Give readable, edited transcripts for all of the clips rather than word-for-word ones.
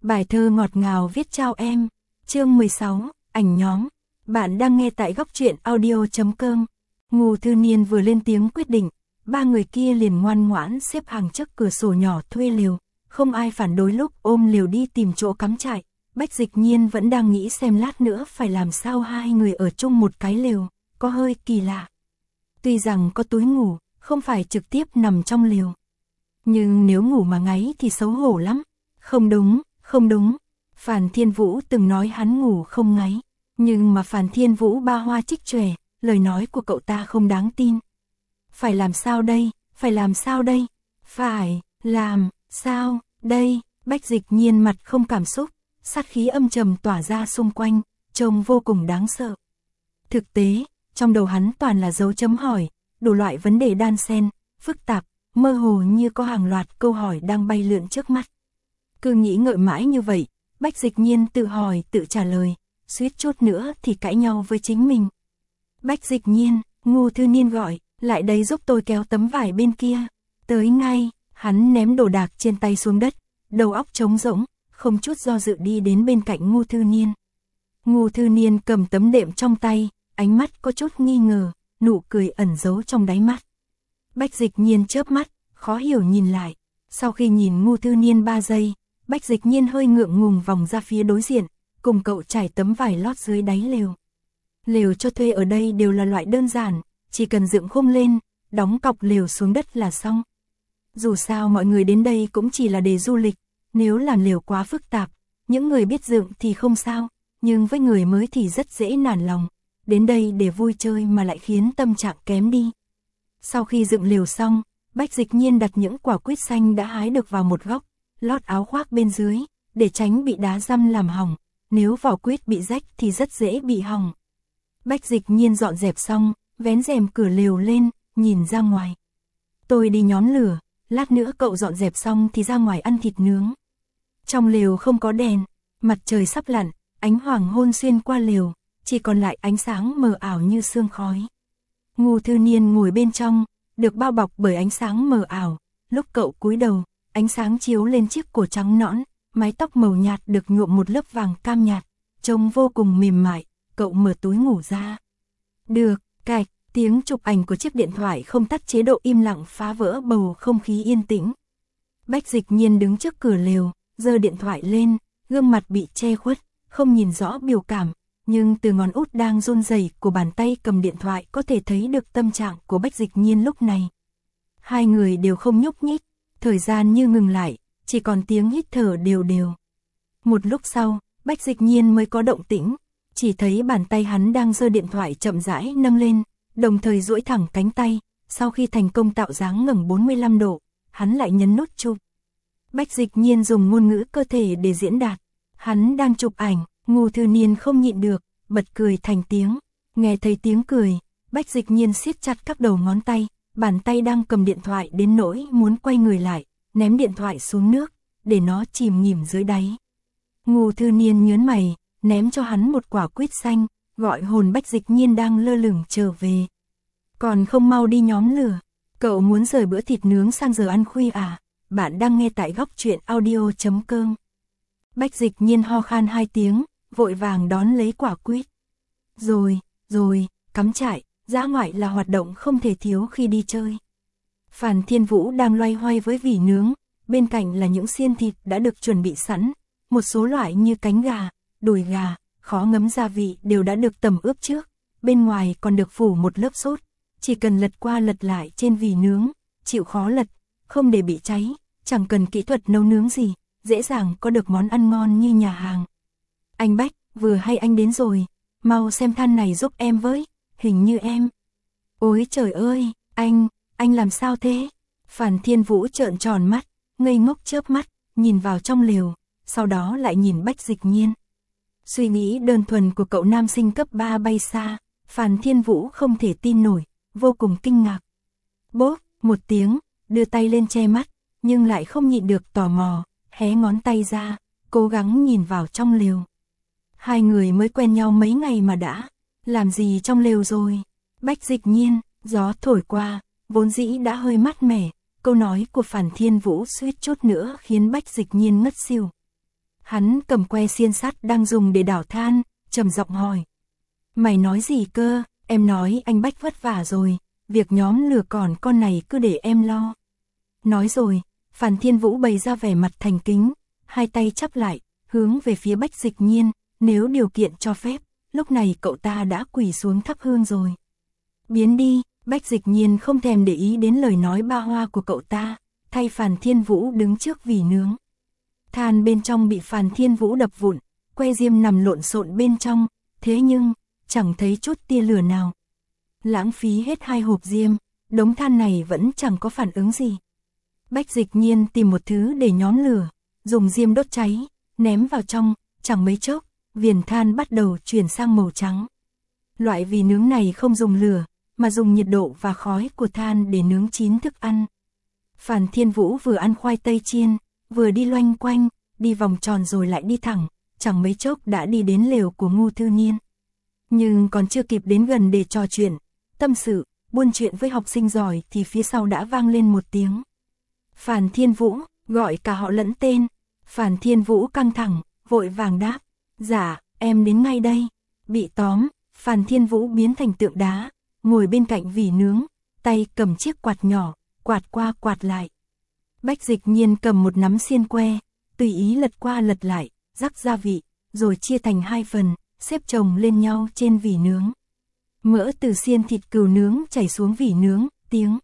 Bài thơ ngọt ngào viết chào em. Chương 16, ảnh nhóm. Bạn đang nghe tại góc truyện audio.com. Ngô Thư Niên vừa lên tiếng quyết định, ba người kia liền ngoan ngoãn xếp hàng trước cửa sổ nhỏ thuê lều, không ai phản đối lúc ôm lều đi tìm chỗ cắm trại. Bách Dịch Nhiên vẫn đang nghĩ xem lát nữa phải làm sao hai người ở chung một cái lều, có hơi kỳ lạ. Tuy rằng có túi ngủ, không phải trực tiếp nằm trong lều. Nhưng nếu ngủ mà ngáy thì xấu hổ lắm. Không đúng, không đúng. Phàn Thiên Vũ từng nói hắn ngủ không ngáy. Nhưng mà Phàn Thiên Vũ ba hoa trích tròe, lời nói của cậu ta không đáng tin. Phải làm sao đây, phải làm sao đây, phải làm sao đây. Bách Dịch Nhiên mặt không cảm xúc, sát khí âm trầm tỏa ra xung quanh, trông vô cùng đáng sợ. Thực tế, trong đầu hắn toàn là dấu chấm hỏi, đủ loại vấn đề đan xen, phức tạp, mơ hồ như có hàng loạt câu hỏi đang bay lượn trước mắt. Cứ nghĩ ngợi mãi như vậy, Bách Dịch Nhiên tự hỏi tự trả lời, suýt chút nữa thì cãi nhau với chính mình. Bách Dịch Nhiên, Ngô Thư Niên gọi, lại đây giúp tôi kéo tấm vải bên kia. Tới ngay, hắn ném đồ đạc trên tay xuống đất, đầu óc trống rỗng, không chút do dự đi đến bên cạnh Ngô Thư Niên. Ngô Thư Niên cầm tấm đệm trong tay, ánh mắt có chút nghi ngờ, nụ cười ẩn giấu trong đáy mắt. Bách Dịch Nhiên chớp mắt, khó hiểu nhìn lại. Sau khi nhìn Ngô Thư Niên 3 giây, Bách Dịch Nhiên hơi ngượng ngùng vòng ra phía đối diện, cùng cậu trải tấm vải lót dưới đáy lều. Lều cho thuê ở đây đều là loại đơn giản, chỉ cần dựng khung lên, đóng cọc lều xuống đất là xong. Dù sao mọi người đến đây cũng chỉ là để du lịch, nếu làm lều quá phức tạp, những người biết dựng thì không sao, nhưng với người mới thì rất dễ nản lòng. Đến đây để vui chơi mà lại khiến tâm trạng kém đi. Sau khi dựng lều xong, Bách Dịch Nhiên đặt những quả quýt xanh đã hái được vào một góc, lót áo khoác bên dưới, để tránh bị đá răm làm hỏng, nếu vỏ quýt bị rách thì rất dễ bị hỏng. Bách Dịch Nhiên dọn dẹp xong, vén rèm cửa lều lên, nhìn ra ngoài. Tôi đi nhóm lửa, lát nữa cậu dọn dẹp xong thì ra ngoài ăn thịt nướng. Trong lều không có đèn, mặt trời sắp lặn, ánh hoàng hôn xuyên qua lều, chỉ còn lại ánh sáng mờ ảo như sương khói. Ngô Thư Niên ngồi bên trong, được bao bọc bởi ánh sáng mờ ảo, lúc cậu cúi đầu, ánh sáng chiếu lên chiếc cổ trắng nõn, mái tóc màu nhạt được nhuộm một lớp vàng cam nhạt, trông vô cùng mềm mại, cậu mở túi ngủ ra. Được, cạch, tiếng chụp ảnh của chiếc điện thoại không tắt chế độ im lặng phá vỡ bầu không khí yên tĩnh. Bách Dịch Nhiên đứng trước cửa lều, giơ điện thoại lên, gương mặt bị che khuất, không nhìn rõ biểu cảm, nhưng từ ngón út đang run rẩy của bàn tay cầm điện thoại có thể thấy được tâm trạng của Bách Dịch Nhiên lúc này. Hai người đều không nhúc nhích, thời gian như ngừng lại, chỉ còn tiếng hít thở đều đều. Một lúc sau, Bách Dịch Nhiên mới có động tĩnh, chỉ thấy bàn tay hắn đang giơ điện thoại chậm rãi nâng lên, đồng thời duỗi thẳng cánh tay, sau khi thành công tạo dáng ngẩng 45 độ, hắn lại nhấn nút chụp. Bách Dịch Nhiên dùng ngôn ngữ cơ thể để diễn đạt, hắn đang chụp ảnh. Ngô Thư Niên không nhịn được, bật cười thành tiếng. Nghe thấy tiếng cười, Bách Dịch Nhiên siết chặt các đầu ngón tay, bàn tay đang cầm điện thoại đến nỗi muốn quay người lại, ném điện thoại xuống nước, để nó chìm nghỉm dưới đáy. Ngô Thư Niên nhớn mày, ném cho hắn một quả quýt xanh, gọi hồn Bách Dịch Nhiên đang lơ lửng trở về. Còn không mau đi nhóm lửa, cậu muốn rời bữa thịt nướng sang giờ ăn khuya à? Bạn đang nghe tại góc truyện audio.com. Bách Dịch Nhiên ho khan 2 tiếng, vội vàng đón lấy quả quýt. Rồi, cắm trại, dã ngoại là hoạt động không thể thiếu khi đi chơi. Phàn Thiên Vũ đang loay hoay với vỉ nướng, bên cạnh là những xiên thịt đã được chuẩn bị sẵn, một số loại như cánh gà, đùi gà, khó ngấm gia vị đều đã được tẩm ướp trước, bên ngoài còn được phủ một lớp sốt, chỉ cần lật qua lật lại trên vỉ nướng, chịu khó lật, không để bị cháy, chẳng cần kỹ thuật nấu nướng gì, dễ dàng có được món ăn ngon như nhà hàng. Anh Bách, vừa hay anh đến rồi, mau xem than này giúp em với, hình như em. Ôi trời ơi, anh làm sao thế? Phàn Thiên Vũ trợn tròn mắt, ngây ngốc chớp mắt, nhìn vào trong lều, sau đó lại nhìn Bách Dịch Nhiên. Suy nghĩ đơn thuần của cậu nam sinh cấp 3 bay xa, Phàn Thiên Vũ không thể tin nổi, vô cùng kinh ngạc. Bốp, một tiếng, đưa tay lên che mắt, nhưng lại không nhịn được tò mò, hé ngón tay ra, cố gắng nhìn vào trong lều. Hai người mới quen nhau mấy ngày mà đã làm gì trong lều rồi? Bách Dịch Nhiên, gió thổi qua, vốn dĩ đã hơi mát mẻ, câu nói của Phàn Thiên Vũ suýt chút nữa khiến Bách Dịch Nhiên ngất xỉu. Hắn cầm que xiên sắt đang dùng để đảo than, trầm giọng hỏi. Mày nói gì cơ? Em nói anh Bách vất vả rồi, việc nhóm lửa còn con này cứ để em lo. Nói rồi, Phàn Thiên Vũ bày ra vẻ mặt thành kính, hai tay chắp lại, hướng về phía Bách Dịch Nhiên, nếu điều kiện cho phép, lúc này cậu ta đã quỳ xuống thắp hương rồi. Biến đi, Bách Dịch Nhiên không thèm để ý đến lời nói ba hoa của cậu ta, thay Phàn Thiên Vũ đứng trước vỉ nướng. Than bên trong bị Phàn Thiên Vũ đập vụn, que diêm nằm lộn xộn bên trong, thế nhưng, chẳng thấy chút tia lửa nào. Lãng phí hết 2 hộp diêm, đống than này vẫn chẳng có phản ứng gì. Bách Dịch Nhiên tìm một thứ để nhóm lửa, dùng diêm đốt cháy, ném vào trong, chẳng mấy chốc, viền than bắt đầu chuyển sang màu trắng. Loại vỉ nướng này không dùng lửa, mà dùng nhiệt độ và khói của than để nướng chín thức ăn. Phàn Thiên Vũ vừa ăn khoai tây chiên, vừa đi loanh quanh, đi vòng tròn rồi lại đi thẳng, chẳng mấy chốc đã đi đến lều của Ngô Thư Niên. Nhưng còn chưa kịp đến gần để trò chuyện, tâm sự, buôn chuyện với học sinh giỏi thì phía sau đã vang lên một tiếng. Phàn Thiên Vũ, gọi cả họ lẫn tên. Phàn Thiên Vũ căng thẳng, vội vàng đáp. Dạ, em đến ngay đây. Bị tóm, Phàn Thiên Vũ biến thành tượng đá, ngồi bên cạnh vỉ nướng, tay cầm chiếc quạt nhỏ, quạt qua quạt lại. Bách Dịch Nhiên cầm một nắm xiên que, tùy ý lật qua lật lại, rắc gia vị, rồi chia thành 2 phần, xếp chồng lên nhau trên vỉ nướng. Mỡ từ xiên thịt cừu nướng chảy xuống vỉ nướng, tiếng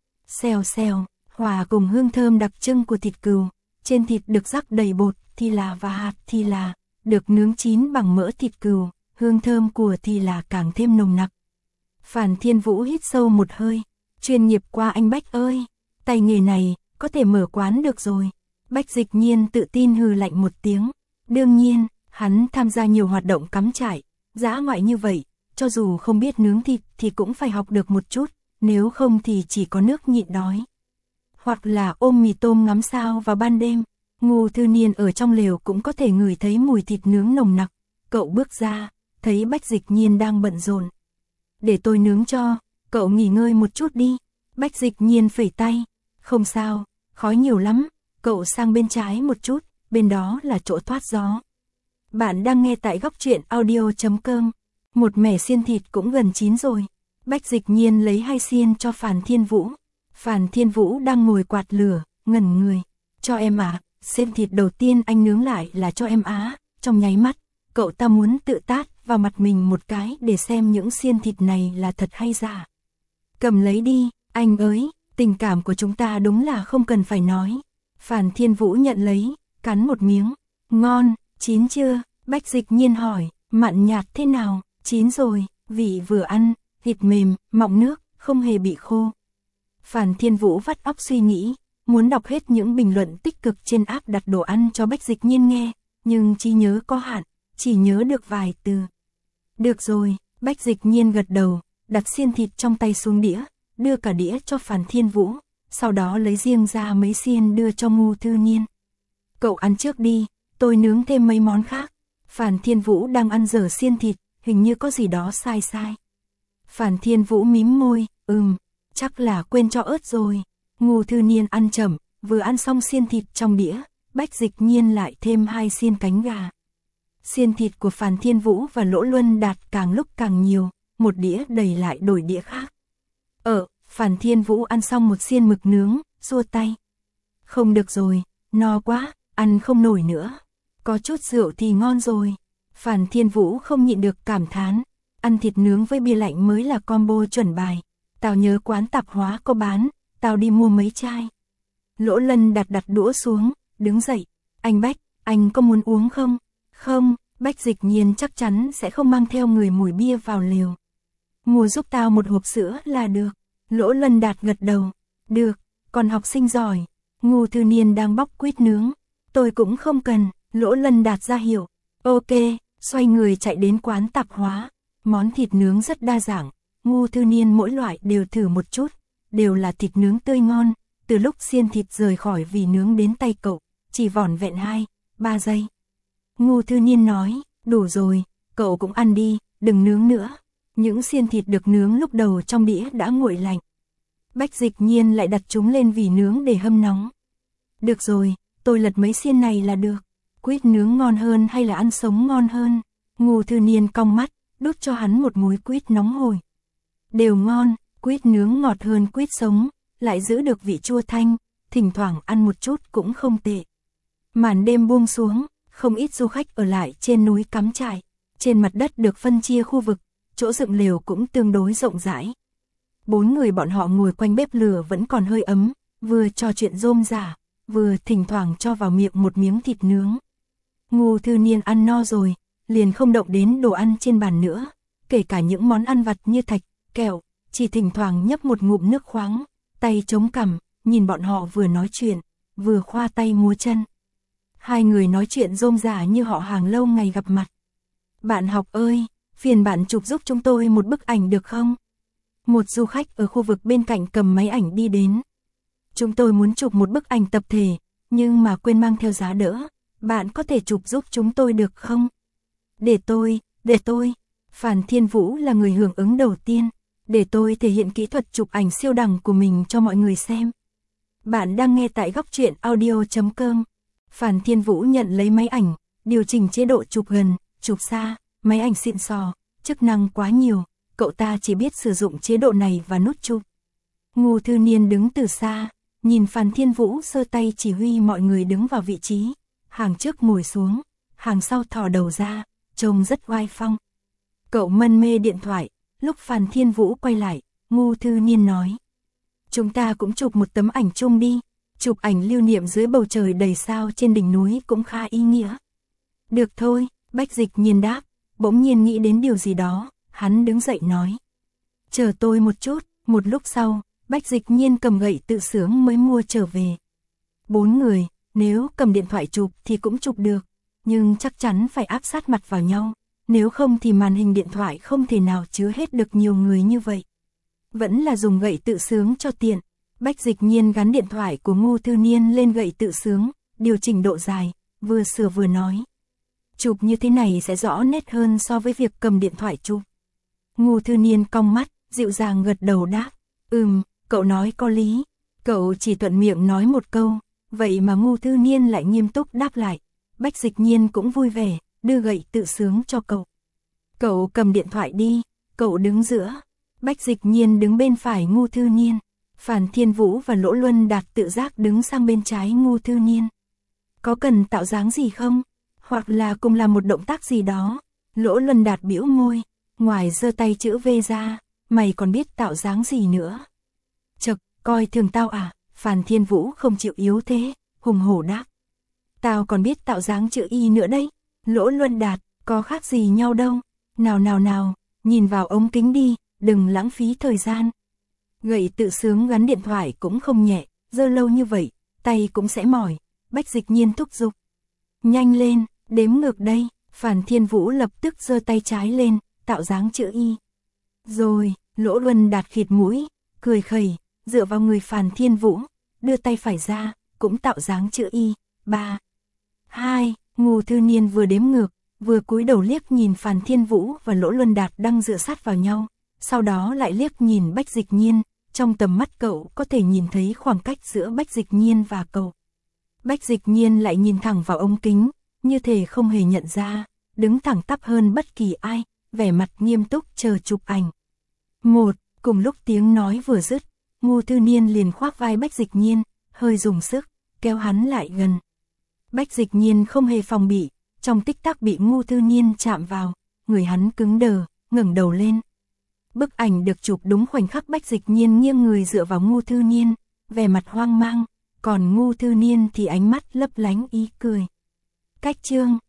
xèo xèo, hòa cùng hương thơm đặc trưng của thịt cừu. Trên thịt được rắc đầy bột thì là và hạt thì là, được nướng chín bằng mỡ thịt cừu, hương thơm của thì là càng thêm nồng nặc. Phàn Thiên Vũ hít sâu một hơi, chuyên nghiệp qua anh Bách ơi, tay nghề này, có thể mở quán được rồi. Bách Dịch Nhiên tự tin hừ lạnh một tiếng, đương nhiên, hắn tham gia nhiều hoạt động cắm trại, dã ngoại như vậy, cho dù không biết nướng thịt thì cũng phải học được một chút, nếu không thì chỉ có nước nhịn đói. Hoặc là ôm mì tôm ngắm sao vào ban đêm. Ngô Thư Niên ở trong lều cũng có thể ngửi thấy mùi thịt nướng nồng nặc. Cậu bước ra, thấy Bách Dịch Nhiên đang bận rộn. Để tôi nướng cho, cậu nghỉ ngơi một chút đi. Bách Dịch Nhiên phẩy tay. Không sao, khói nhiều lắm, cậu sang bên trái một chút, bên đó là chỗ thoát gió. Bạn đang nghe tại góc truyện audio.com. Một mẻ xiên thịt cũng gần chín rồi. Bách Dịch Nhiên lấy 2 xiên cho Phàn Thiên Vũ. Phàn Thiên Vũ đang ngồi quạt lửa, ngẩn người. Cho em à, xiên thịt đầu tiên anh nướng lại là cho em á. Trong nháy mắt, cậu ta muốn tự tát vào mặt mình một cái để xem những xiên thịt này là thật hay giả. Cầm lấy đi, anh ơi, tình cảm của chúng ta đúng là không cần phải nói. Phàn Thiên Vũ nhận lấy, cắn một miếng. Ngon, chín chưa? Bách Dịch Nhiên hỏi, mặn nhạt thế nào? Chín rồi, vị vừa ăn, thịt mềm, mọng nước, không hề bị khô. Phàn Thiên Vũ vắt óc suy nghĩ, muốn đọc hết những bình luận tích cực trên app đặt đồ ăn cho Bách Dịch Nhiên nghe, nhưng trí nhớ có hạn, chỉ nhớ được vài từ. Được rồi, Bách Dịch Nhiên gật đầu, đặt xiên thịt trong tay xuống đĩa, đưa cả đĩa cho Phàn Thiên Vũ, sau đó lấy riêng ra mấy xiên đưa cho Ngô Thư Niên. Cậu ăn trước đi, tôi nướng thêm mấy món khác. Phàn Thiên Vũ đang ăn dở xiên thịt, hình như có gì đó sai sai. Phàn Thiên Vũ mím môi, chắc là quên cho ớt rồi. Ngô Thư Niên ăn chậm, vừa ăn xong xiên thịt trong đĩa, Bách Dịch Nhiên lại thêm 2 xiên cánh gà. Xiên thịt của Phàn Thiên Vũ và Lỗ Luân Đạt càng lúc càng nhiều, một đĩa đầy lại đổi đĩa khác. Phàn Thiên Vũ ăn xong một xiên mực nướng, xua tay. Không được rồi, no quá, ăn không nổi nữa. Có chút rượu thì ngon rồi. Phàn Thiên Vũ không nhịn được cảm thán, ăn thịt nướng với bia lạnh mới là combo chuẩn bài. Tao nhớ quán tạp hóa có bán, tao đi mua mấy chai. Lỗ Lân đặt đũa xuống, đứng dậy. Anh Bách, anh có muốn uống không? Không, Bách Dịch Nhiên chắc chắn sẽ không mang theo người mùi bia vào lều. Mua giúp tao một hộp sữa là được. Lỗ Lân Đạt gật đầu. Được, còn học sinh giỏi. Ngô Thư Niên đang bóc quýt nướng. Tôi cũng không cần, Lỗ Lân Đạt ra hiệu. Ok, xoay người chạy đến quán tạp hóa. Món thịt nướng rất đa dạng. Ngô Thư Niên mỗi loại đều thử một chút, đều là thịt nướng tươi ngon, từ lúc xiên thịt rời khỏi vỉ nướng đến tay cậu, chỉ vỏn vẹn 2-3 giây. Ngô Thư Niên nói, đủ rồi, cậu cũng ăn đi, đừng nướng nữa. Những xiên thịt được nướng lúc đầu trong đĩa đã nguội lạnh. Bách Dịch Nhiên lại đặt chúng lên vỉ nướng để hâm nóng. Được rồi, tôi lật mấy xiên này là được. quýt nướng ngon hơn hay là ăn sống ngon hơn? Ngô Thư Niên cong mắt, đút cho hắn một múi quýt nóng hổi. Đều ngon, quýt nướng ngọt hơn quýt sống, lại giữ được vị chua thanh, thỉnh thoảng ăn một chút cũng không tệ. Màn đêm buông xuống, không ít du khách ở lại trên núi cắm trại. Trên mặt đất được phân chia khu vực, chỗ dựng lều cũng tương đối rộng rãi. 4 người bọn họ ngồi quanh bếp lửa vẫn còn hơi ấm, vừa trò chuyện rôm rả, vừa thỉnh thoảng cho vào miệng một miếng thịt nướng. Ngô Thư Niên ăn no rồi, liền không động đến đồ ăn trên bàn nữa, kể cả những món ăn vặt như thạch, kẹo, chỉ thỉnh thoảng nhấp một ngụm nước khoáng, tay chống cằm, nhìn bọn họ vừa nói chuyện, vừa khoa tay múa chân. Hai người nói chuyện rôm rả như họ hàng lâu ngày gặp mặt. Bạn học ơi, phiền bạn chụp giúp chúng tôi một bức ảnh được không? Một du khách ở khu vực bên cạnh cầm máy ảnh đi đến. Chúng tôi muốn chụp một bức ảnh tập thể, nhưng mà quên mang theo giá đỡ. Bạn có thể chụp giúp chúng tôi được không? Để tôi. Phan Thiên Vũ là người hưởng ứng đầu tiên. Để tôi thể hiện kỹ thuật chụp ảnh siêu đẳng của mình cho mọi người xem. Bạn đang nghe tại góc truyện audio.com. Phan Thiên Vũ nhận lấy máy ảnh, điều chỉnh chế độ chụp gần, chụp xa, máy ảnh xịn sò, chức năng quá nhiều, cậu ta chỉ biết sử dụng chế độ này và nút chụp. Ngô Thư Niên đứng từ xa, nhìn Phan Thiên Vũ giơ tay chỉ huy mọi người đứng vào vị trí, hàng trước ngồi xuống, hàng sau thò đầu ra, trông rất oai phong. Cậu mân mê điện thoại, lúc Phan Thiên Vũ quay lại, Ngô Thư Niên nói: "Chúng ta cũng chụp một tấm ảnh chung đi, chụp ảnh lưu niệm dưới bầu trời đầy sao trên đỉnh núi cũng khá ý nghĩa." "Được thôi." Bách Dịch Nhiên đáp, bỗng nhiên nghĩ đến điều gì đó, hắn đứng dậy nói: "Chờ tôi một chút." Một lúc sau, Bách Dịch Nhiên cầm gậy tự sướng mới mua trở về. 4 người, nếu cầm điện thoại chụp thì cũng chụp được, nhưng chắc chắn phải áp sát mặt vào nhau, nếu không thì màn hình điện thoại không thể nào chứa hết được nhiều người như vậy. Vẫn là dùng gậy tự sướng cho tiện. Bách Dịch Nhiên gắn điện thoại của Ngô Thư Niên lên gậy tự sướng, điều chỉnh độ dài, vừa sửa vừa nói: "Chụp như thế này sẽ rõ nét hơn so với việc cầm điện thoại chụp." Ngô Thư Niên cong mắt, dịu dàng gật đầu đáp: Cậu nói có lý." Cậu chỉ thuận miệng nói một câu, vậy mà Ngô Thư Niên lại nghiêm túc đáp lại. Bách Dịch Nhiên cũng vui vẻ, đưa gậy tự sướng cho cậu. "Cậu cầm điện thoại đi." Cậu đứng giữa, Bách Dịch Nhiên đứng bên phải Ngô Thư Niên. Phan Thiên Vũ và Lỗ Luân Đạt tự giác đứng sang bên trái Ngô Thư Niên. "Có cần tạo dáng gì không? Hoặc là cùng làm một động tác gì đó?" Lỗ Luân Đạt bĩu môi, ngoài giơ tay chữ V ra, "Mày còn biết tạo dáng gì nữa?" "Chậc, coi thường tao à?" Phan Thiên Vũ không chịu yếu thế, hùng hổ đáp: "Tao còn biết tạo dáng chữ Y nữa đấy." Lỗ Luân Đạt: "Có khác gì nhau đâu. Nào, nhìn vào ống kính đi, đừng lãng phí thời gian." Gậy tự sướng gắn điện thoại cũng không nhẹ, giơ lâu như vậy, tay cũng sẽ mỏi. Bách Dịch Nhiên thúc giục: "Nhanh lên, đếm ngược đây." Phan Thiên Vũ lập tức giơ tay trái lên, tạo dáng chữ Y. "Rồi." Lỗ Luân Đạt khịt mũi, cười khẩy, dựa vào người Phan Thiên Vũ, đưa tay phải ra, cũng tạo dáng chữ Y. 3, 2, Ngô Thư Niên vừa đếm ngược, vừa cúi đầu liếc nhìn Phan Thiên Vũ và Lỗ Luân Đạt đang dựa sát vào nhau, sau đó lại liếc nhìn Bách Dịch Nhiên, trong tầm mắt cậu có thể nhìn thấy khoảng cách giữa Bách Dịch Nhiên và cậu. Bách Dịch Nhiên lại nhìn thẳng vào ống kính, như thể không hề nhận ra, đứng thẳng tắp hơn bất kỳ ai, vẻ mặt nghiêm túc chờ chụp ảnh. Cùng lúc tiếng nói vừa dứt, Ngô Thư Niên liền khoác vai Bách Dịch Nhiên, hơi dùng sức, kéo hắn lại gần. Bách Dịch Nhiên không hề phòng bị, trong tích tắc bị Ngô Thư Niên chạm vào, người hắn cứng đờ, ngẩng đầu lên. Bức ảnh được chụp đúng khoảnh khắc Bách Dịch Nhiên nghiêng người dựa vào Ngô Thư Niên, vẻ mặt hoang mang, còn Ngô Thư Niên thì ánh mắt lấp lánh ý cười. Cách chương